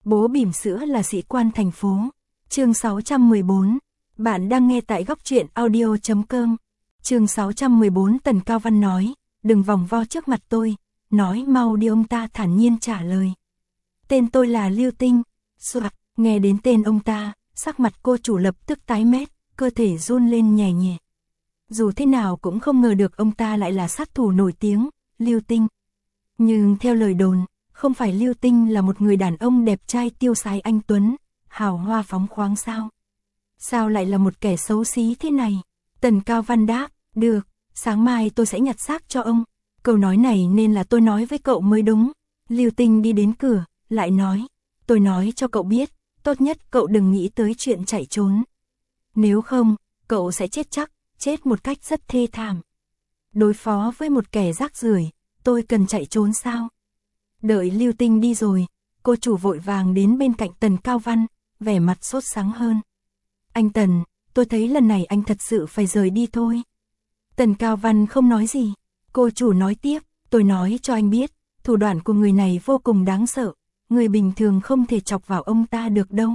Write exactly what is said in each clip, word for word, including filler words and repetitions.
Bố bỉm sữa là sĩ quan thành phố. Chương sáu trăm mười bốn. Bạn đang nghe tại góc truyện audio chấm com. Chương sáu trăm mười bốn. Tần Cao Văn nói, đừng vòng vo trước mặt tôi, nói mau đi. Ông ta thản nhiên trả lời. Tên tôi là Lưu Tinh. Soạt, nghe đến tên ông ta, sắc mặt cô chủ lập tức tái mét, cơ thể run lên nhẹ nhẹ. Dù thế nào cũng không ngờ được ông ta lại là sát thủ nổi tiếng, Lưu Tinh. Nhưng theo lời đồn, không phải Lưu Tinh là một người đàn ông đẹp trai tiêu sái anh tuấn, hào hoa phóng khoáng sao? Sao lại là một kẻ xấu xí thế này? Tần Cao Văn đáp, được, sáng mai tôi sẽ nhặt xác cho ông. Câu nói này nên là tôi nói với cậu mới đúng. Lưu Tinh đi đến cửa, lại nói, tôi nói cho cậu biết, tốt nhất cậu đừng nghĩ tới chuyện chạy trốn. Nếu không, cậu sẽ chết chắc, chết một cách rất thê thảm. Đối phó với một kẻ rác rưởi, tôi cần chạy trốn sao? Đợi Lưu Tinh đi rồi, cô chủ vội vàng đến bên cạnh Tần Cao Văn, vẻ mặt sốt sắng hơn. Anh Tần, tôi thấy lần này anh thật sự phải rời đi thôi. Tần Cao Văn không nói gì. Cô chủ nói tiếp, tôi nói cho anh biết, thủ đoạn của người này vô cùng đáng sợ, người bình thường không thể chọc vào ông ta được đâu.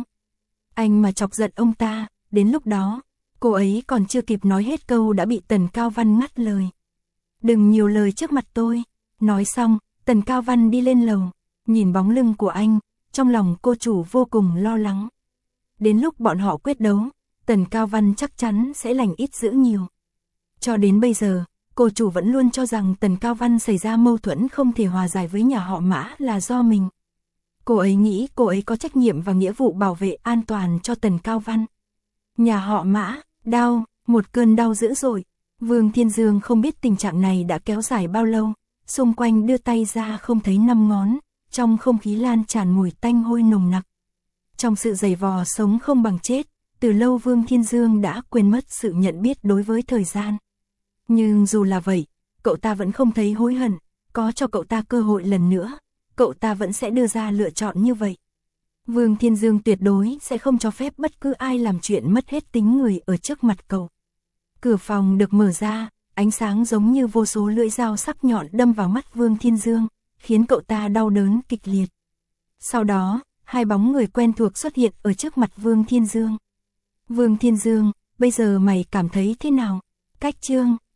Anh mà chọc giận ông ta, đến lúc đó, cô ấy còn chưa kịp nói hết câu đã bị Tần Cao Văn ngắt lời. Đừng nhiều lời trước mặt tôi. Nói xong, Tần Cao Văn đi lên lầu, nhìn bóng lưng của anh, trong lòng cô chủ vô cùng lo lắng. Đến lúc bọn họ quyết đấu, Tần Cao Văn chắc chắn sẽ lành ít dữ nhiều. Cho đến bây giờ, cô chủ vẫn luôn cho rằng Tần Cao Văn xảy ra mâu thuẫn không thể hòa giải với nhà họ Mã là do mình. Cô ấy nghĩ cô ấy có trách nhiệm và nghĩa vụ bảo vệ an toàn cho Tần Cao Văn. Nhà họ Mã, đau, một cơn đau dữ dội. Vương Thiên Dương không biết tình trạng này đã kéo dài bao lâu, xung quanh đưa tay ra không thấy năm ngón, trong không khí lan tràn mùi tanh hôi nồng nặc. Trong sự giày vò sống không bằng chết, từ lâu Vương Thiên Dương đã quên mất sự nhận biết đối với thời gian. Nhưng dù là vậy, cậu ta vẫn không thấy hối hận, có cho cậu ta cơ hội lần nữa, cậu ta vẫn sẽ đưa ra lựa chọn như vậy. Vương Thiên Dương tuyệt đối sẽ không cho phép bất cứ ai làm chuyện mất hết tính người ở trước mặt cậu. Cửa phòng được mở ra, ánh sáng giống như vô số lưỡi dao sắc nhọn đâm vào mắt Vương Thiên Dương, khiến cậu ta đau đớn kịch liệt. Sau đó, hai bóng người quen thuộc xuất hiện ở trước mặt Vương Thiên Dương. Vương Thiên Dương, bây giờ mày cảm thấy thế nào? Cách Trương,